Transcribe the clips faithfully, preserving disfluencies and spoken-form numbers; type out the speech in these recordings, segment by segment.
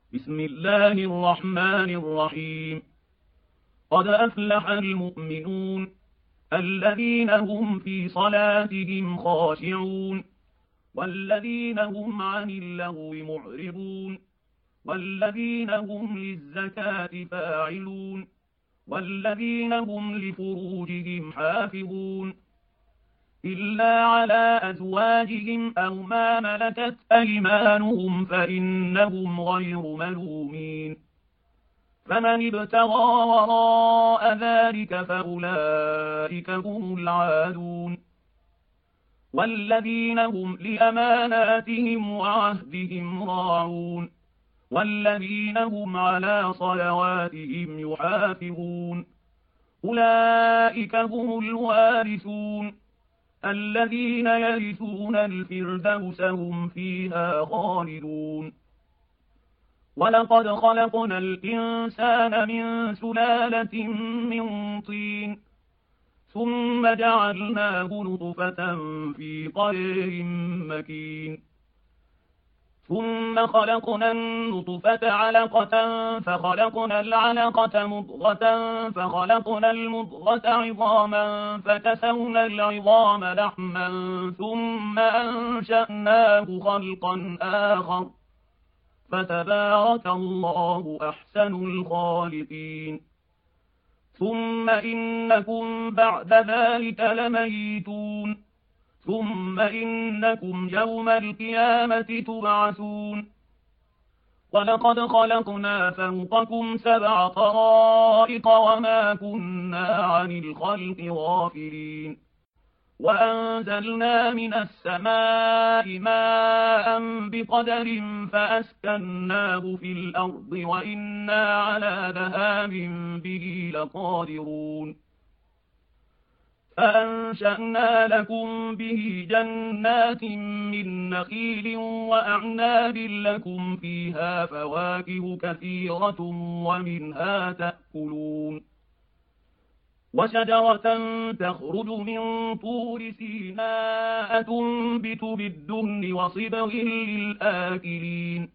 بسم الله الرحمن الرحيم. قد أفلح المؤمنون الذين هم في صلاتهم خاشعون والذين هم عن اللغو معرضون والذين هم للزكاة فاعلون والذين هم لفروجهم حافظون إلا على أزواجهم أو ما ملكت أيمانهم فإنهم غير ملومين. فمن ابتغى وراء ذلك فأولئك هم العادون. والذين هم لأماناتهم وعهدهم راعون والذين هم على صلواتهم يحافظون أولئك هم الوارثون الذين يرثون الفردوس هم فيها خالدون. ولقد خلقنا الإنسان من سلالة من طين ثم جعلناه نطفة في قرار مكين ثم خلقنا النطفة علقة فخلقنا العلقة مضغة فخلقنا المضغة عظاما فكسونا العظام لحما ثم أنشأناه خلقا آخر فتبارك الله أحسن الخالقين. ثم إنكم بعد ذلك لميتون ثم إنكم يوم القيامة تبعثون. ولقد خلقنا فوقكم سبع طرائق وما كنا عن الخلق غافلين. وأنزلنا من السماء ماء بقدر فأسكناه في الأرض وإنا على ذهاب به لقادرون. فأنشأنا لكم به جنات من نخيل وأعناب لكم فيها فواكه كثيرة ومنها تأكلون. وشجرة تخرج من طور سيناء تنبت بالدهن وصبغ للآكلين.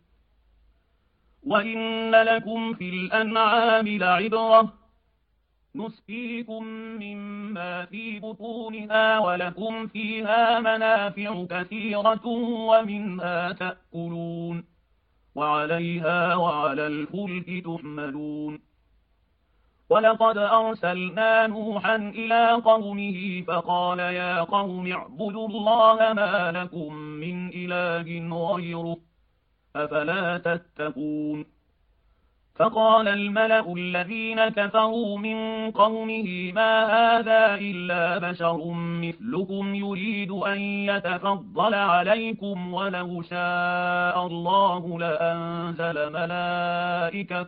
وإن لكم في الأنعام لعبرة نسقيكم مما في بطونها ولكم فيها منافع كثيرة ومنها تأكلون وعليها وعلى الفلك تحملون. ولقد أرسلنا نوحا إلى قومه فقال يا قوم اعبدوا الله ما لكم من إله غيره أفلا تتقون. فقال الملأ الذين كفروا من قومه ما هذا إلا بشر مثلكم يريد أن يتفضل عليكم ولو شاء الله لأنزل ملائكة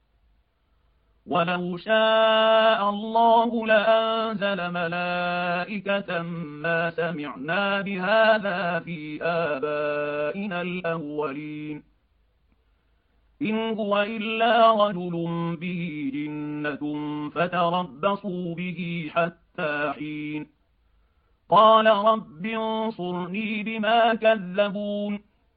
ولو شاء الله لأنزل ملائكة ما سمعنا بهذا في آبائنا الأولين إن هو إلا رجل به جنة فتربصوا به حتى حين. قال رب انصرني بما كذبون.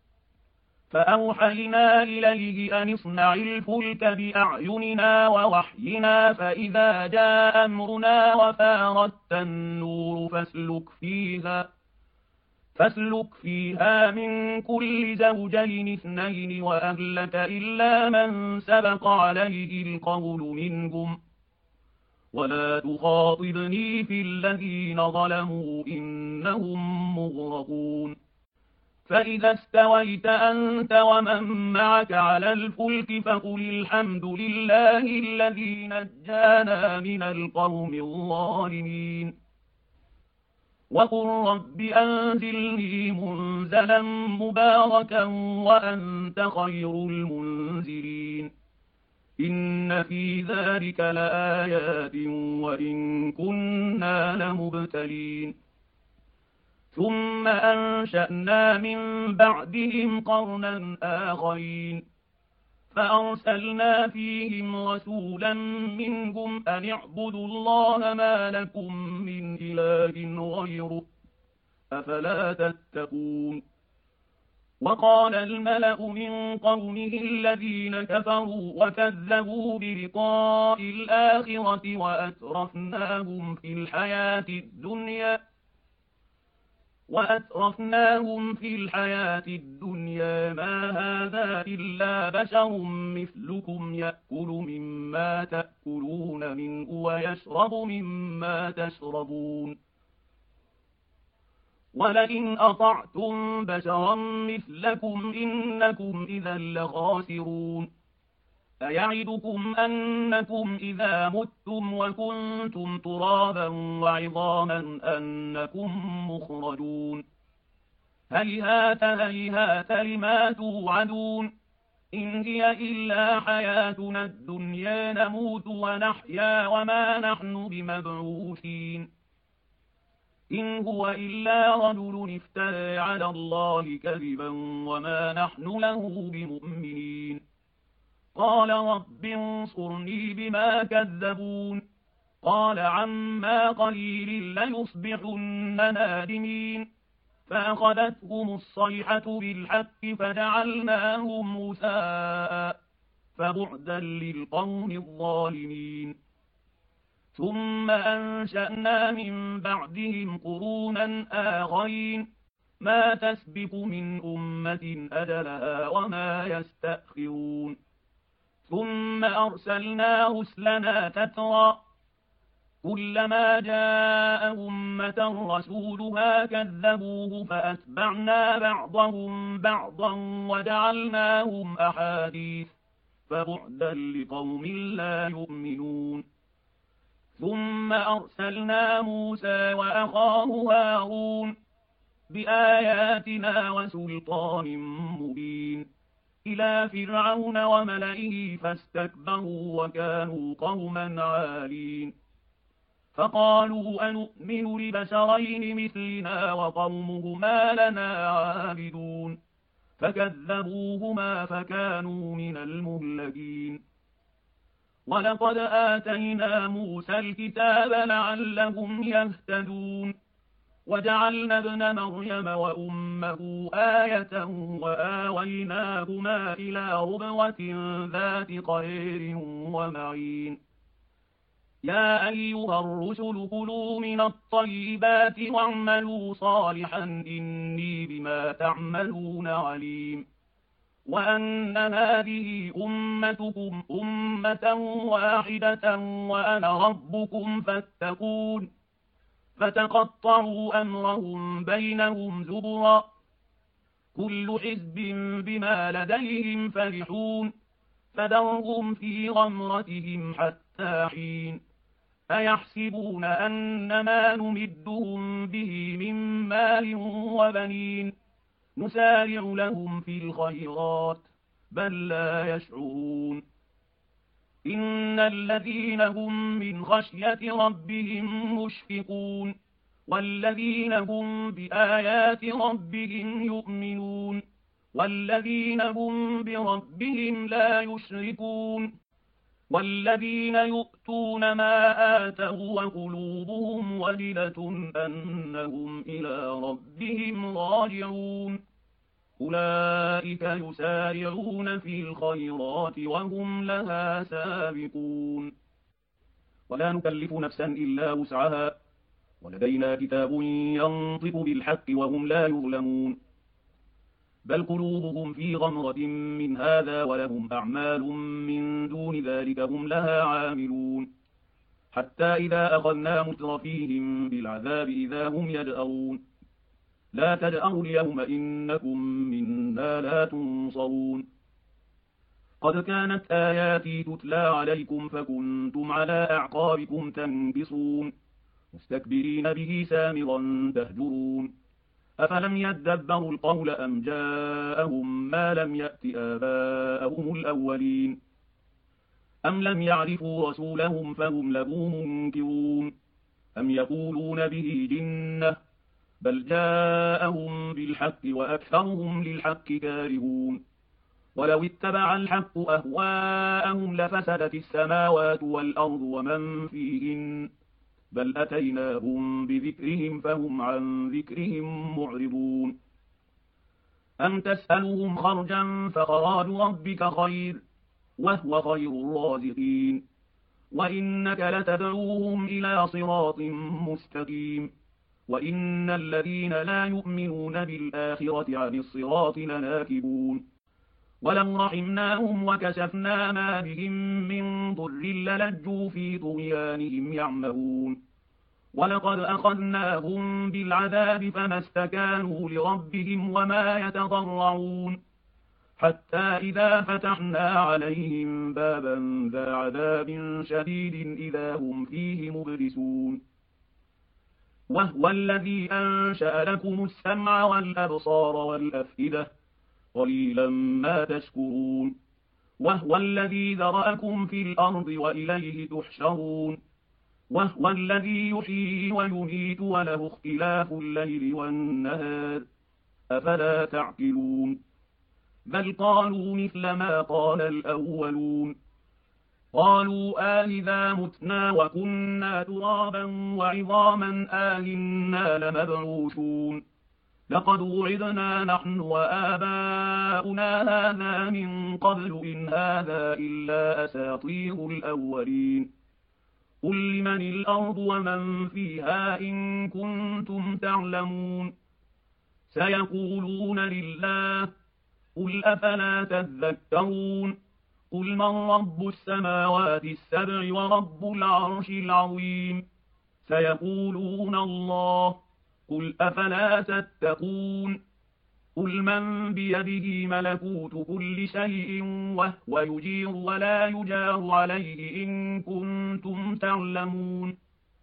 فأوحينا إليه أن اصنع الفلك بأعيننا ووحينا فإذا جاء أمرنا وفاردت النور فاسلك فيها فاسلك فيها من كل زوجين اثنين وأهلك إلا من سبق عليه القول منهم ولا تخاطبني في الذين ظلموا إنهم مغرقون. فإذا استويت أنت ومن معك على الفلك فقل الحمد لله الذي نجانا من القوم الظالمين. وقل رب أنزلني منزلا مباركا وأنت خير المنزلين. إن في ذلك لآيات وإن كنا لمبتلين. ثم أنشأنا من بعدهم قرنا آخرين فأرسلنا فيهم رسولا منهم أن اعبدوا الله ما لكم من إله غيره أفلا تتقون. وقال الملأ من قومه الذين كفروا وكذبوا بلقاء الآخرة وأترفناهم في الحياة الدنيا وأترفناهم في الحياة الدنيا ما هذا إلا بشر مثلكم يأكل مما تأكلون منه ويشرب مما تشربون ولئن أطعتم بشرا مثلكم إنكم إذا لخاسرون أيعدكم أنكم إذا متم وكنتم ترابا وعظاما أنكم مخرجون هيهات هيهات لما توعدون إن هي إلا حياتنا الدنيا نموت ونحيا وما نحن بمبعوثين إن هو إلا رجل افترى على الله كذبا وما نحن له بمؤمنين قال رب انصرني بما كذبون قال عما قليل ليصبحن نادمين فأخذتهم الصيحة بالحق فجعلناهم غثاء فبعدا للقوم الظالمين ثم أنشأنا من بعدهم قرونا آخرين ما تسبق من أمة أجلها وما يستأخرون ثم أرسلنا رسلنا تترى كلما جاء أمة رسولها كذبوه فأتبعنا بعضهم بعضا وجعلناهم أحاديث فبعدا لقوم لا يؤمنون ثم أرسلنا موسى وأخاه هارون بآياتنا وسلطان مبين إلى فرعون وملئه فاستكبروا وكانوا قوما عالين فقالوا أنؤمن لبشرين مثلنا وقومهما لنا عابدون فكذبوهما فكانوا من المهلكين ولقد آتينا موسى الكتاب لعلهم يهتدون وجعلنا ابن مريم وأمه آية وآويناهما إلى ربوة ذات قرير ومعين يا أيها الرسل كلوا من الطيبات واعملوا صالحا إني بما تعملون عليم وأن هذه أمتكم أمة واحدة وأنا ربكم فاتقون فتقطعوا أمرهم بينهم زبرا كل حزب بما لديهم فرحون فذرهم في غمرتهم حتى حين أيحسبون أنما نمدهم به من مال وبنين نسارع لهم في الخيرات بل لا يشعرون إن الذين هم من خشية ربهم مشفقون والذين هم بآيات ربهم يؤمنون والذين هم بربهم لا يشركون والذين يؤتون ما آتوا وقلوبهم وجلة أنهم إلى ربهم راجعون أولئك يسارعون في الخيرات وهم لها سابقون ولا نكلف نفسا إلا وسعها ولدينا كتاب ينطق بالحق وهم لا يظلمون بل قلوبهم في غمرة من هذا ولهم أعمال من دون ذلك هم لها عاملون حتى إذا أخذنا مترفيهم بالعذاب إذا هم يجأرون لا تجأروا اليوم إنكم منا لا تنصرون قد كانت آياتي تتلى عليكم فكنتم على أعقابكم تنكصون مستكبرين به سامرا تهجرون أفلم يدبروا القول أم جاءهم ما لم يأت آباءهم الأولين أم لم يعرفوا رسولهم فهم له منكرون أم يقولون به جنة بل جاءهم بالحق وأكثرهم للحق كارهون ولو اتبع الحق أهواءهم لفسدت السماوات والأرض ومن فيهن بل أتيناهم بذكرهم فهم عن ذكرهم معرضون أم تسألهم خرجا فخراج ربك خير وهو خير الرازقين وإنك لتدعوهم إلى صراط مستقيم وإن الذين لا يؤمنون بالآخرة عن الصراط لناكبون ولو رحمناهم وكشفنا ما بهم من ضر للجوا في طغيانهم يعمهون ولقد أخذناهم بالعذاب فما استكانوا لربهم وما يتضرعون حتى إذا فتحنا عليهم بابا ذا عذاب شديد إذا هم فيه مبلسون وهو الذي أنشأ لكم السمع والأبصار والأفئدة قليلا ما تشكرون وهو الذي ذرأكم في الأرض وإليه تحشرون وهو الذي يحيي ويميت وله اختلاف الليل والنهار أفلا تعقلون بل قالوا مثل ما قال الأولون قالوا آئذا متنا وكنا ترابا وعظاما آئنا لمبعوثون لقد وعدنا نحن وآباؤنا هذا من قبل إن هذا إلا أساطير الأولين قل لمن الأرض ومن فيها إن كنتم تعلمون سيقولون لله قل أفلا تذكرون قل من رب السماوات السبع ورب العرش العظيم سيقولون الله قل أفلا تتقون قل من بيده ملكوت كل شيء وهو يجير ولا يجار عليه إن كنتم تعلمون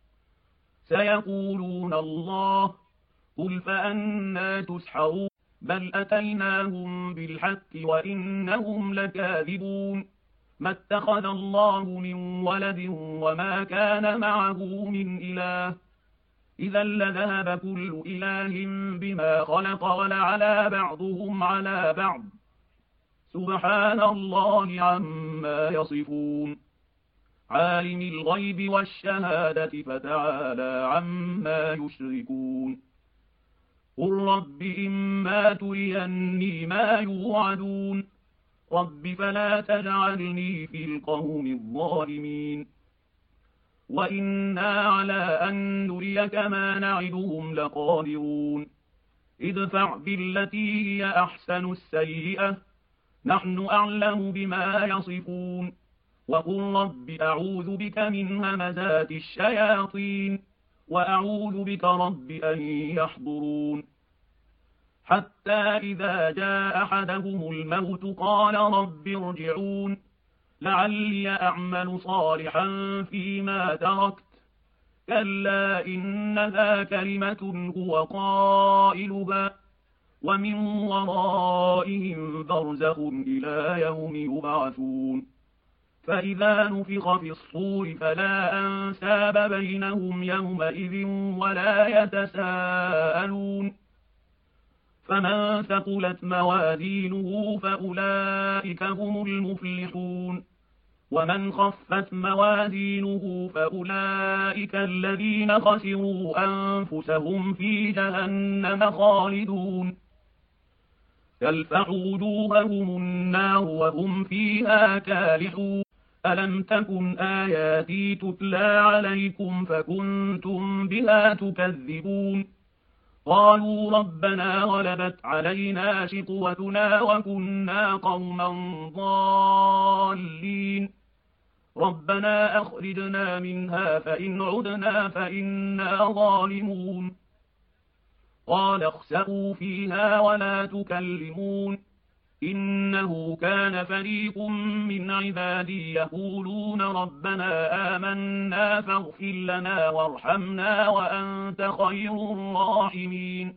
سيقولون الله قل فأنى تسحرون بل أتيناهم بالحق وإنهم لكاذبون ما اتخذ الله من ولد وما كان معه من إله إذا لذهب كل إله بما خلق ولعلى بعضهم على بعض سبحان الله عما يصفون عالم الغيب والشهادة فتعالى عما يشركون قل رب إما تريني ما يوعدون رب فلا تجعلني في القوم الظالمين وإنا على أن نريك ما نعدهم لقادرون ادفع بالتي هي أحسن السيئة نحن أعلم بما يصفون وقل رب أعوذ بك من همزات الشياطين وأعوذ بك رب أن يحضرون حتى إذا جاء أحدهم الموت قال رب ارجعون لعلي أعمل صالحا فيما تركت كلا إنها كلمة هو قائلها ومن ورائهم برزخ إلى يوم يبعثون فإذا نفخ في الصور فلا أنساب بينهم يومئذ ولا يتساءلون فمن ثقلت موازينه فأولئك هم المفلحون ومن خفت موازينه فأولئك الذين خسروا أنفسهم في جهنم خالدون تلفح وجوههم النار وهم فيها كالحون ألم تكن آياتي تتلى عليكم فكنتم بها تكذبون قالوا ربنا غلبت علينا شقوتنا وكنا قوما ضالين ربنا أخرجنا منها فإن عدنا فإنا ظالمون قال اخسئوا فيها ولا تكلمون إنه كان فريق من عبادي يقولون ربنا آمنا فاغفر لنا وارحمنا وأنت خير الراحمين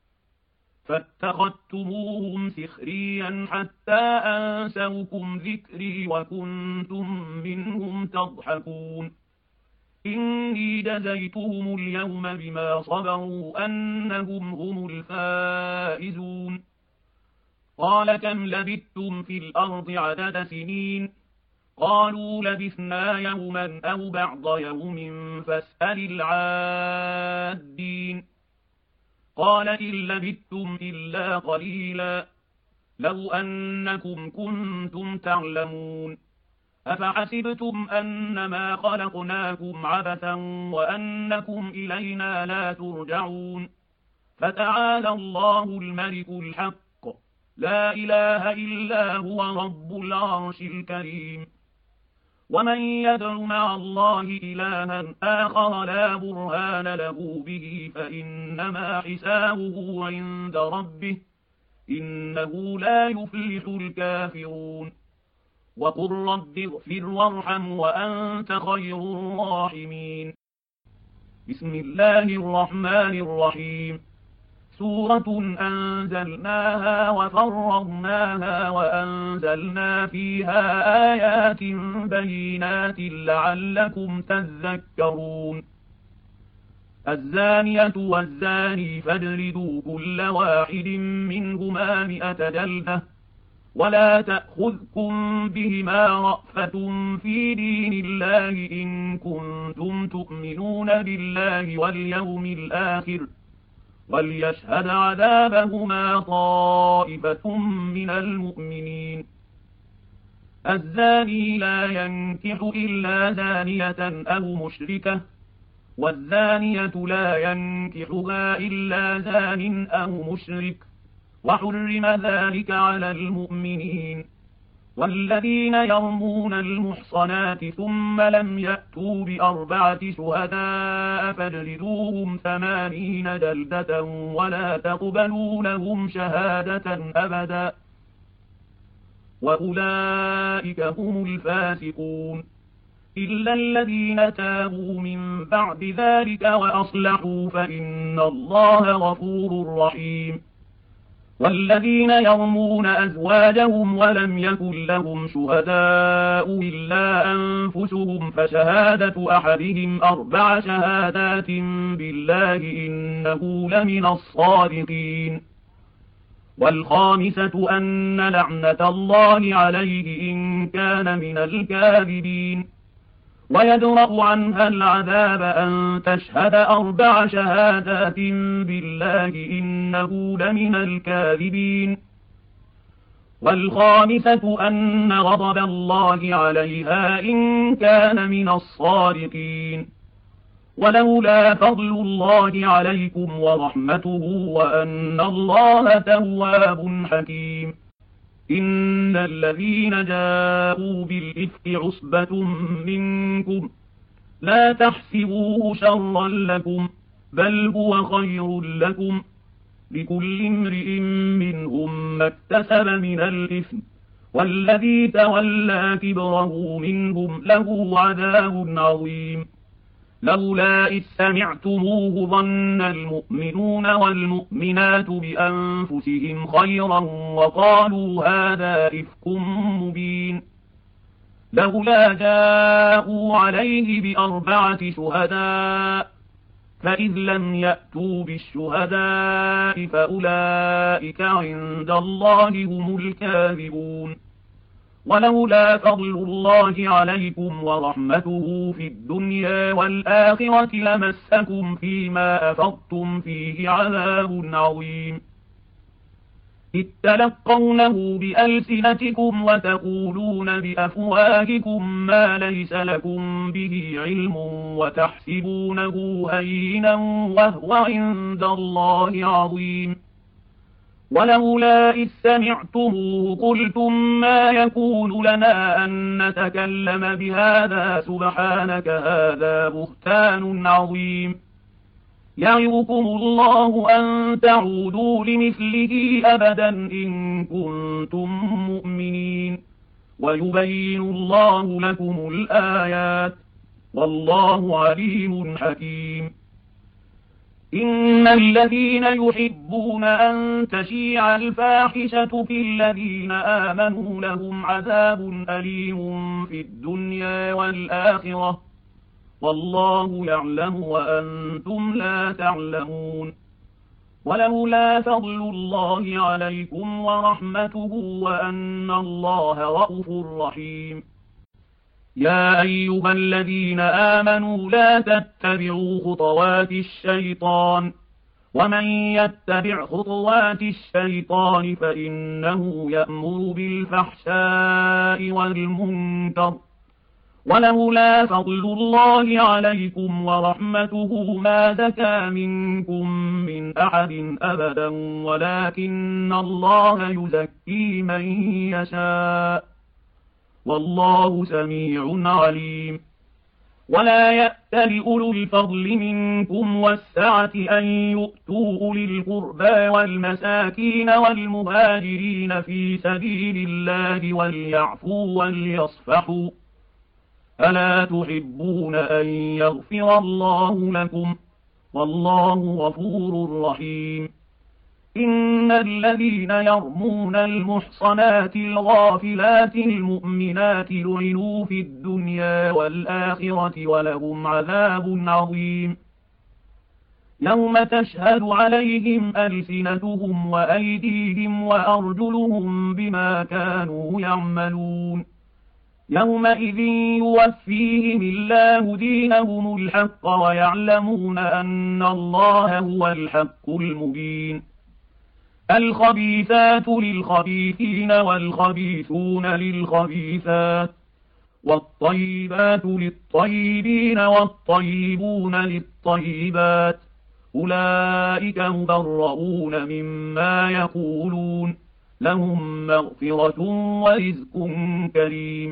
فاتخذتموهم سخريا حتى أنسوكم ذكري وكنتم منهم تضحكون إني جزيتهم اليوم بما صبروا أنهم هم الفائزون قال كم لبثتم في الأرض عدد سنين قالوا لبثنا يوما أو بعض يوم فاسأل العادين قال إن لبثتم إلا قليلا لو أنكم كنتم تعلمون أفحسبتم أنما خلقناكم عبثا وأنكم إلينا لا ترجعون فتعالى الله الملك الحق لا إله إلا هو رب العرش الكريم ومن يدع مع الله إلها آخر لا برهان له به فإنما حسابه عند ربه إنه لا يفلح الكافرون وقل رب اغفر وارحم وأنت خير الراحمين بسم الله الرحمن الرحيم سورة أنزلناها وفرغناها وأنزلنا فيها آيات بينات لعلكم تذكرون الزانية والزاني فاجلدوا كل واحد منهما مئة جلدة ولا تأخذكم بهما رأفة في دين الله إن كنتم تؤمنون بالله واليوم الآخر وليشهد عذابهما طائفة من المؤمنين الزاني لا ينكح إلا زانية أو مشركة والزانية لا ينكحها إلا زان أو مشرك وحرم ذلك على المؤمنين والذين يرمون المحصنات ثم لم يأتوا بأربعة شهداء فاجلدوهم ثمانين جلدة ولا تقبلوا لهم شهادة أبدا وأولئك هم الفاسقون إلا الذين تابوا من بعد ذلك وأصلحوا فإن الله غفور رحيم والذين يرمون أزواجهم ولم يكن لهم شهداء إلا أنفسهم فشهادة أحدهم أربع شهادات بالله إنه لمن الصادقين والخامسة أن لعنة الله عليه إن كان من الكاذبين ويدرأ عنها العذاب أن تشهد أربع شهادات بالله إنه لمن الكاذبين والخامسة أن غضب الله عليها إن كان من الصادقين ولولا فضل الله عليكم ورحمته وأن الله تواب حكيم إن الذين جاءوا بالإفك عصبة منكم لا تحسبوه شرا لكم بل هو خير لكم لكل امرئ منهم ما اكتسب من الإثم والذي تولى كبره منهم له عذاب عظيم لولا إذ سمعتموه ظن المؤمنون والمؤمنات بأنفسهم خيرا وقالوا هذا إفك مبين لولا جاءوا عليه بأربعة شهداء فإذ لم يأتوا بالشهداء فأولئك عند الله هم الكاذبون ولولا فضل الله عليكم ورحمته في الدنيا والآخرة لمسكم فيما أفضتم فيه عذاب عظيم إذ تلقونه بألسنتكم وتقولون بأفواهكم ما ليس لكم به علم وتحسبونه هينا وهو عند الله عظيم ولولا إذ سمعتموه قلتم ما يكون لنا أن نتكلم بهذا سبحانك هذا بهتان عظيم يعظكم الله أن تعودوا لمثله أبدا إن كنتم مؤمنين ويبين الله لكم الآيات والله عليم حكيم إن الذين يحبون أن تشيع الفاحشة في الذين آمنوا لهم عذاب أليم في الدنيا والآخرة والله يعلم وأنتم لا تعلمون ولولا فضل الله عليكم ورحمته وأن الله رءوف رحيم يا أيها الذين آمنوا لا تتبعوا خطوات الشيطان ومن يتبع خطوات الشيطان فإنه يأمر بالفحشاء والمنكر، ولولا فضل الله عليكم ورحمته ما زكى منكم من أحد أبدا ولكن الله يزكي من يشاء والله سميع عليم. ولا يأتل أولو الفضل منكم والسعة أن يؤتوا أولي القربى والمساكين والمهاجرين في سبيل الله وليعفوا وليصفحوا، ألا تحبون أن يغفر الله لكم والله غفور رحيم. إن الذين يرمون المحصنات الغافلات المؤمنات لعنوا في الدنيا والآخرة ولهم عذاب عظيم. يوم تشهد عليهم ألسنتهم وأيديهم وأرجلهم بما كانوا يعملون، يومئذ يوفيهم الله دينهم الحق ويعلمون أن الله هو الحق المبين. الخبيثات للخبيثين والخبيثون للخبيثات والطيبات للطيبين والطيبون للطيبات، أولئك مبرؤون مما يقولون، لهم مغفرة ورزق كريم.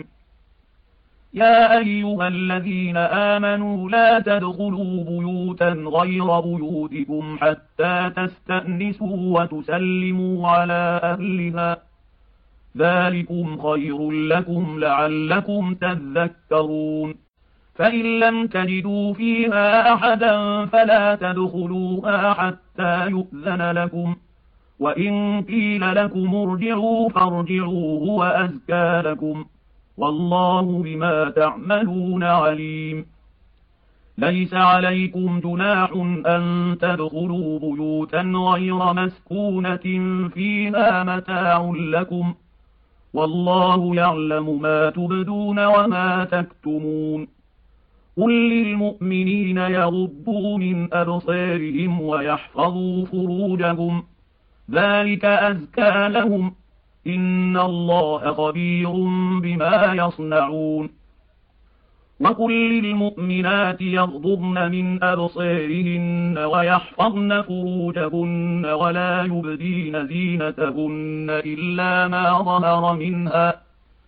يا أيها الذين آمنوا لا تدخلوا بيوتا غير بيوتكم حتى تستأنسوا وتسلموا على أهلها، ذلكم خير لكم لعلكم تذكرون. فإن لم تجدوا فيها أحدا فلا تدخلوها حتى يؤذن لكم، وإن قيل لكم ارجعوا فارجعوا هو أزكى لكم، والله بما تعملون عليم. ليس عليكم جناح أن تدخلوا بيوتا غير مسكونة فيها متاع لكم، والله يعلم ما تبدون وما تكتمون. قل للمؤمنين يغضوا من أبصارهم ويحفظوا فروجهم، ذلك أزكى لهم، إن الله خبير بما يصنعون. وقل للمؤمنات يغضضن من أبصارهن ويحفظن فروجهن ولا يبدين زينتهن إلا ما ظهر منها،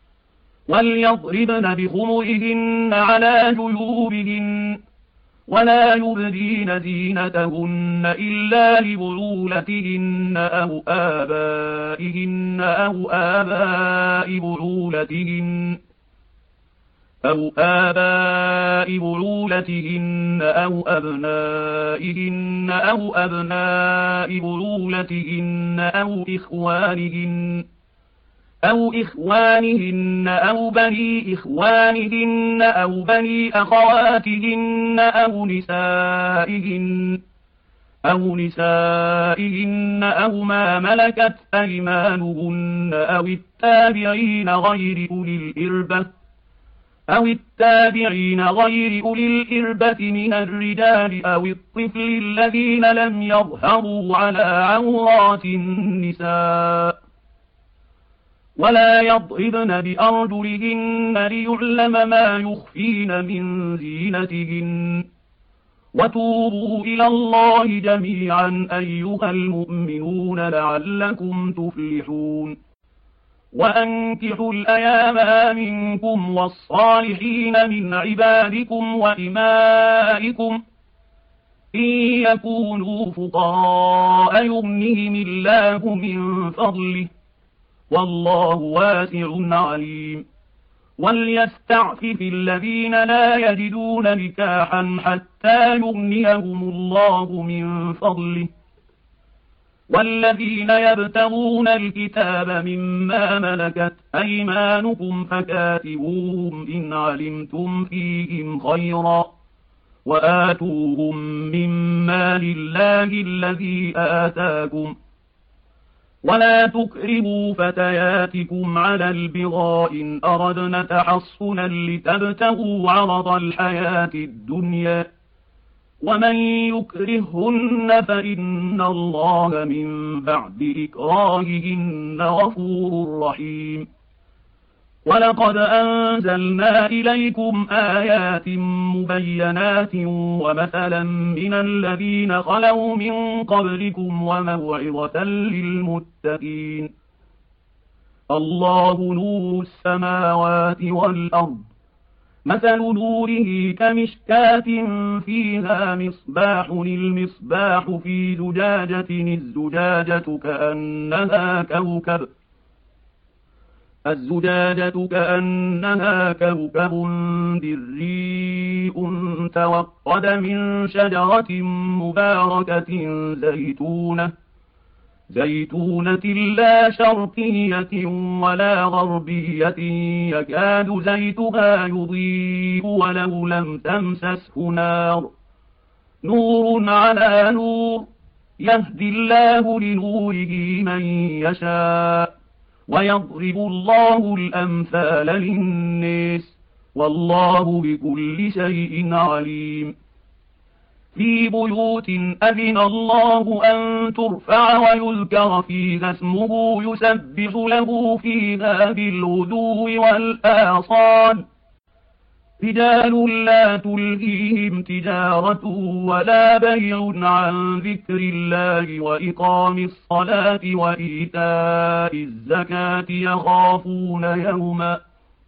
وليضربن بخمرهن على جيوبهن، ولا يبدين زينتهن إلا لبعولتهن أو آبائهن أو آباء بعولتهن أو آباء بعولتهن أو أبنائهن أو أبناء بعولتهن أو إخوانهن أو إخوانهن أو بني إخوانهن أو بني أخواتهن أو نسائهن أو نسائهن أو ما ملكت أيمانهن أو التابعين غير أولي الإربة أو التابعين غير أولي الإربة من الرجال أو الطفل الذين لم يظهروا على عورات النساء، ولا يضربن بأرجلهن ليعلم ما يخفين من زينتهن. وتوبوا إلى الله جميعا أيها المؤمنون لعلكم تفلحون. وأنكحوا الأيام منكم والصالحين من عبادكم وإمائكم إن يكونوا فقراء يغنهم الله من فضله، والله واسع عليم. وليستعفف الذين لا يجدون نكاحا حتى يغنيهم الله من فضله، والذين يبتغون الكتاب مما ملكت أيمانكم فكاتبوهم إن علمتم فيهم خيرا، وآتوهم مما لله الذي آتاكم، ولا تكرهوا فتياتكم على البغاء إن أردنا تحصنا لتبتغوا عرض الحياة الدنيا، ومن يكرههن فإن الله من بعد إكراههن غفور رحيم. ولقد أنزلنا إليكم آيات مبينات ومثلا من الذين خلوا من قبلكم وموعظة للمتقين. الله نور السماوات والأرض، مثل نوره كمشكاة فيها مصباح، المصباح في زجاجة، الزجاجة كأنها كوكب الزجاجة كأنها كوكب دري توقد من شجرة مباركة زيتونة زيتونة لا شرقية ولا غربية يكاد زيتها يضيء ولو لم تمسسه نار، نور على نور، يهدي الله لنوره من يشاء، ويضرب الله الأمثال للناس، والله بكل شيء عليم. في بيوت أذن الله أن ترفع ويذكر فيها اسمه يسبح له فيها بالغدو والآصال، رجال لا تلهيهم تجارة ولا بيع عن ذكر الله وإقام الصلاة وإيتاء الزكاة يخافون يوما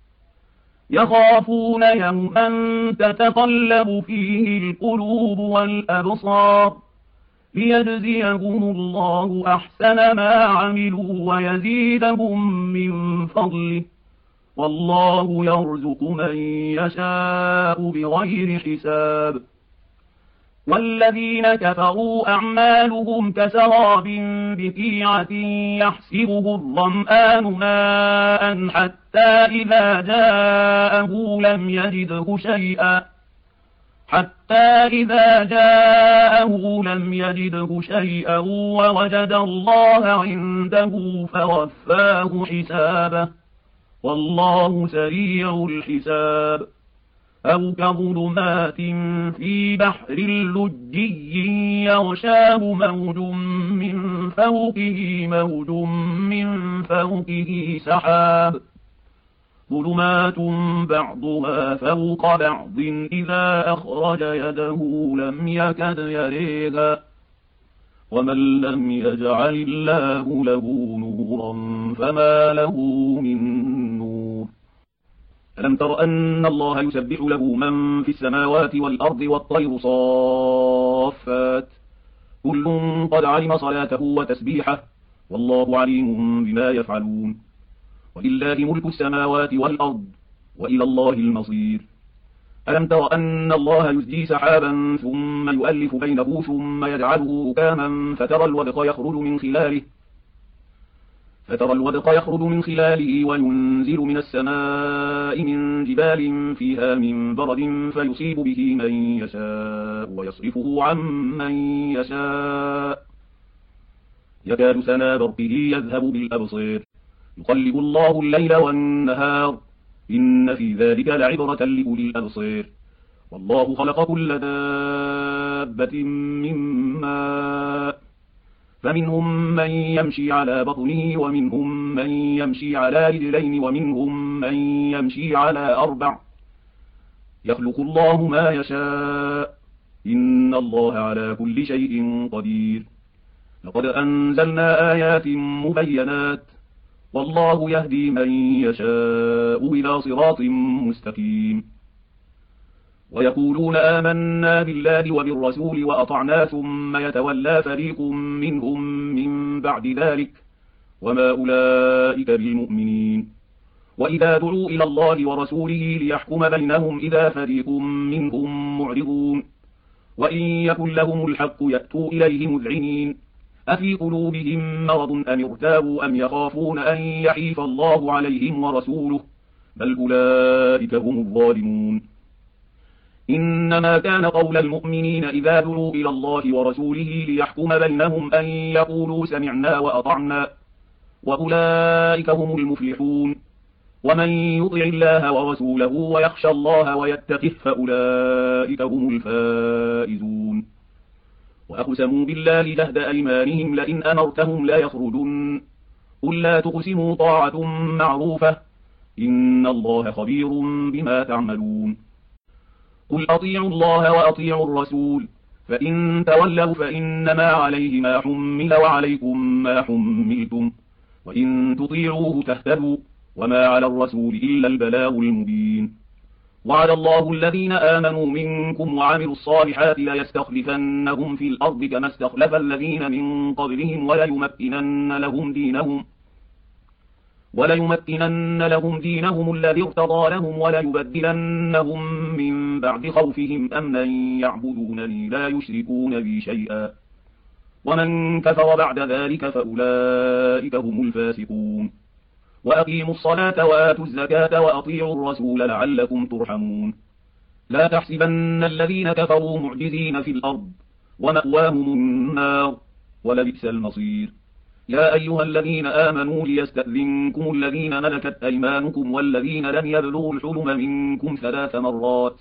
يخافون يوما تتقلب فيه القلوب والأبصار، ليجزيهم الله أحسن ما عملوا ويزيدهم من فضله، والله يرزق من يشاء بغير حساب. والذين كفروا أعمالهم كسراب بقيعة يحسبه الظمآن ماء حتى إذا جاءه لم يجده شيئا حتى إذا جاءه لم يجده شيئا ووجد الله عنده فوفاه حسابه، والله سريع الحساب. أو كظلمات في بحر لجي يغشاه موج من فوقه موج من فوقه سحاب، ظلمات بعضها فوق بعض إذا أخرج يده لم يكد يريها، ومن لم يجعل الله له نورا فما له من نور. ألم تر أن الله يسبح له من في السماوات والأرض والطير صافات، كل قد علم صلاته وتسبيحه، والله عليم بما يفعلون. ولله ملك السماوات والأرض وإلى الله المصير. ألم تر أن الله يزجي سحابا ثم يؤلف بينه ثم يجعله ركاما فترى الودق يخرج من خلاله فترى الودق يخرج من خلاله وينزل من السماء من جبال فيها من برد فيصيب به من يشاء ويصرفه عن من يشاء، يكاد سنا برقه يذهب بالأبصير، يقلب الله الليل والنهار، إن في ذلك لعبرة لأولي الأبصير. والله خلق كل دابة من ماء، فمنهم من يمشي على بطنه ومنهم من يمشي على رجلين ومنهم من يمشي على أربع، يخلق الله ما يشاء، إن الله على كل شيء قدير. لقد أنزلنا آيات مبينات، والله يهدي من يشاء إلى صراط مستقيم. ويقولون آمنا بالله وبالرسول وأطعنا ثم يتولى فريق منهم من بعد ذلك وما أولئك بالمؤمنين. وإذا دعوا إلى الله ورسوله ليحكم بينهم إذا فريق منهم معرضون، وإن يكن لهم الحق يأتوا إليه مذعنين، أفي قلوبهم مرض أم ارتابوا أم يخافون أن يحيف الله عليهم ورسوله، بل أولئك هم الظالمون. إنما كان قول المؤمنين إذا دعوا إلى الله ورسوله ليحكم بينهم أن يقولوا سمعنا وأطعنا، وأولئك هم المفلحون. ومن يطع الله ورسوله ويخشى الله ويتقه فأولئك هم الفائزون. وأقسموا بالله جهد أيمانهم لئن أمرتهم لا يخرجن قل لا تقسموا طاعة معروفة إن الله خبير بما تعملون. قل أطيعوا الله وأطيعوا الرسول فإن تولوا فإنما عليه ما حمل وعليكم ما حملتم وإن تطيعوه تهتدوا وما على الرسول إلا البلاغ المبين. وعد الله الذين آمنوا منكم وعملوا الصالحات ليستخلفنهم في الأرض كما استخلف الذين من قبلهم وليمكنن لهم دينهم وليمكنن لهم دينهم الذي ارتضى لهم وليبدلنهم من بعد خوفهم أمنا يعبدونني لا يشركون بي شيئا ومن كفر بعد ذلك فأولئك هم الفاسقون. وأقيموا الصلاة وآتوا الزكاة وأطيعوا الرسول لعلكم ترحمون. لا تحسبن الذين كفروا معجزين في الأرض ومأواهم النار ولبئس المصير. يا أيها الذين آمنوا ليستأذنكم الذين ملكت أيمانكم والذين لم يبلغوا الحلم منكم ثلاث مرات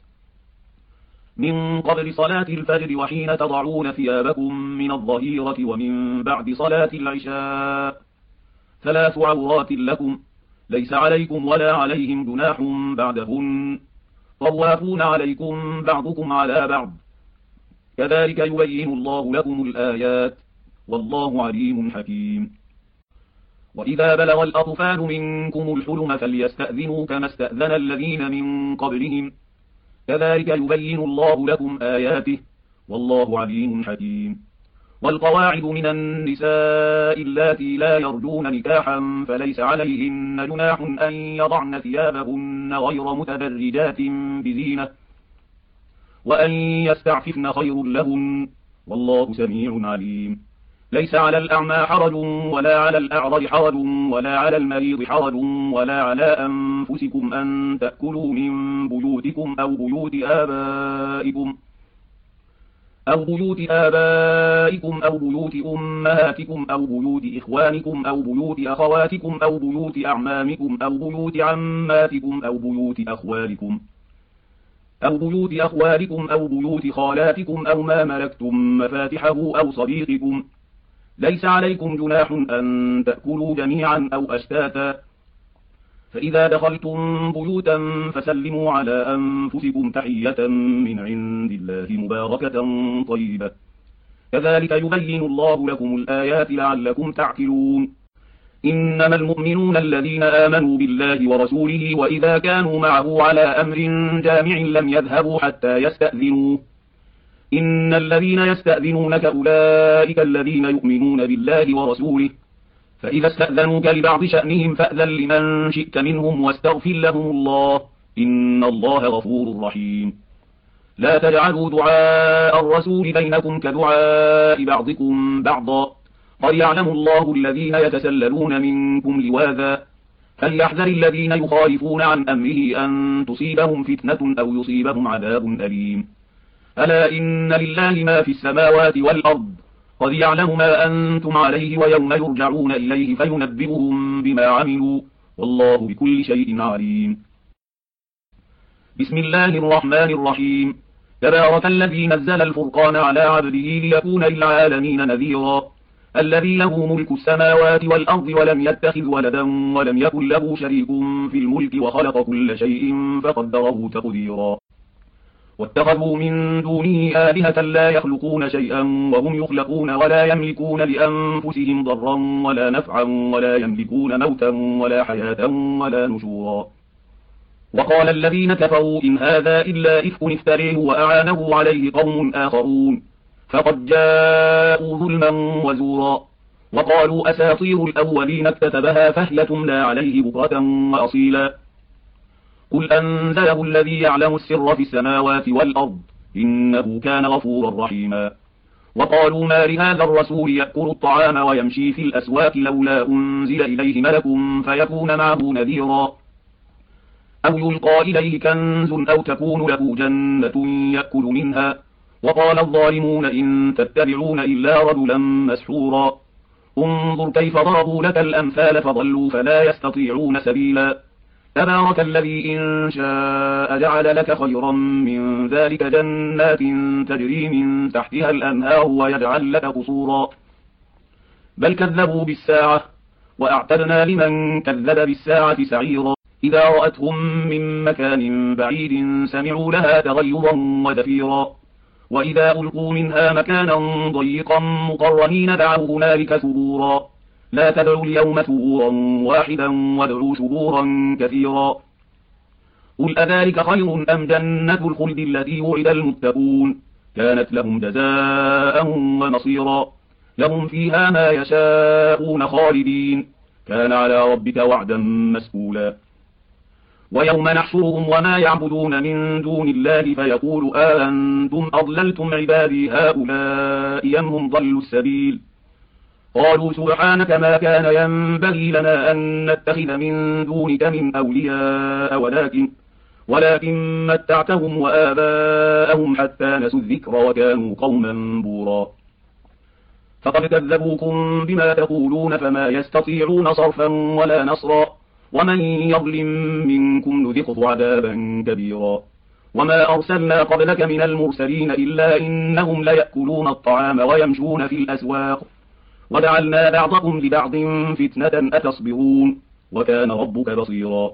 من قبل صلاة الفجر وحين تضعون ثيابكم من الظهيرة ومن بعد صلاة العشاء ثلاث عورات لكم ليس عليكم ولا عليهم جناح بعدهن طوافون عليكم بعضكم على بعض كذلك يبين الله لكم الآيات والله عليم حكيم. وإذا بلغ الأطفال منكم الحلم فليستأذنوا كما استأذن الذين من قبلهم كذلك يبين الله لكم آياته والله عليم حكيم. والقواعد من النساء اللاتي لا يرجون نكاحا فليس عليهن جناح أن يضعن ثيابهن غير متبرجات بزينة وأن يستعففن خير لهن والله سميع عليم. ليس على الأعمى حرج ولا على الأعرج حرج ولا على المريض حرج ولا على أنفسكم أن تأكلوا من بيوتكم أو بيوت آبائكم أو بيوت آبائكم أو بيوت أمهاتكم أو بيوت إخوانكم أو بيوت أخواتكم أو بيوت أعمامكم أو بيوت عماتكم أو بيوت أخوالكم أو بيوت أخوالكم أو بيوت خالاتكم أو ما ملكتم مفاتحه أو صديقكم. ليس عليكم جناح أن تأكلوا جميعا أو أشتاتا فإذا دخلتم بيوتا فسلموا على أنفسكم تحية من عند الله مباركة طيبة كذلك يبين الله لكم الآيات لعلكم تعقلون. إنما المؤمنون الذين آمنوا بالله ورسوله وإذا كانوا معه على أمر جامع لم يذهبوا حتى يستأذنوه إن الذين يستأذنونك أولئك الذين يؤمنون بالله ورسوله فإذا استأذنوك لبعض شأنهم فأذن لمن شئت منهم واستغفر لهم الله إن الله غفور رحيم. لا تجعلوا دعاء الرسول بينكم كدعاء بعضكم بعضا قد يعلم الله الذين يتسللون منكم لواذا فليحذر الذين يخالفون عن أمره أن تصيبهم فتنة أو يصيبهم عذاب أليم. ألا إن لله ما في السماوات والأرض قد يعلم ما أنتم عليه ويوم يرجعون إليه فينبئهم بما عملوا والله بكل شيء عليم. بسم الله الرحمن الرحيم. تبارك الذي نزل الفرقان على عبده ليكون للعالمين نذيرا الذي له ملك السماوات والأرض ولم يتخذ ولدا ولم يكن له شريك في الملك وخلق كل شيء فقدره تقديرا. واتخذوا من دونه آلهة لا يخلقون شيئا وهم يخلقون ولا يملكون لأنفسهم ضرا ولا نفعا ولا يملكون موتا ولا حياة ولا نشورا. وقال الذين كفروا إن هذا إلا إفك افتريه وأعانه عليه قوم آخرون فقد جاءوا ظلما وزورا. وقالوا أساطير الأولين اكتتبها فهي تملى عليه بكرة وأصيلا. قل أنزله الذي يعلم السر في السماوات والأرض إنه كان غفورا رحيما. وقالوا ما لهذا الرسول يأكل الطعام ويمشي في الأسواق لولا أنزل إليه ملك فيكون معه نذيرا أو يلقى إليه كنز أو تكون له جنة يأكل منها. وقال الظالمون إن تتبعون إلا رجلا مسحورا. انظر كيف ضربوا لك الأمثال فضلوا فلا يستطيعون سبيلا. تبارك الذي إن شاء جعل لك خيرا من ذلك جنات تجري من تحتها الأنهار ويجعل لك قصورا بل كذبوا بالساعة وأعتدنا لمن كذب بالساعة سعيرا إذا رأتهم من مكان بعيد سمعوا لها تغيظا وزفيرا وإذا ألقوا منها مكانا ضيقا مقرنين دعوا هنالك ثبورا لا تدعوا اليوم ثبورا واحدا وادعوا ثبورا كثيرا قل أذلك خير أم جنة الخلد التي وعد المتقون كانت لهم جزاء ومصيرا لهم فيها ما يشاءون خالدين كان على ربك وعدا مسئولا ويوم نحشرهم وما يعبدون من دون الله فيقول آنتم أضللتم عبادي هؤلاء أم هم ضلوا السبيل قالوا سبحانك ما كان ينبغي لنا أن نتخذ من دونك من أولياء ولكن ولكن متعتهم وآباءهم حتى نسوا الذكر وكانوا قوما بورا فقد كذبوكم بما تقولون فما يستطيعون صرفا ولا نصرا ومن يظلم منكم نذقه عذابا كبيرا وما أرسلنا قبلك من المرسلين إلا إنهم ليأكلون الطعام ويمشون في الأسواق وجعلنا بعضكم لبعض فتنة أتصبرون وكان ربك بصيرا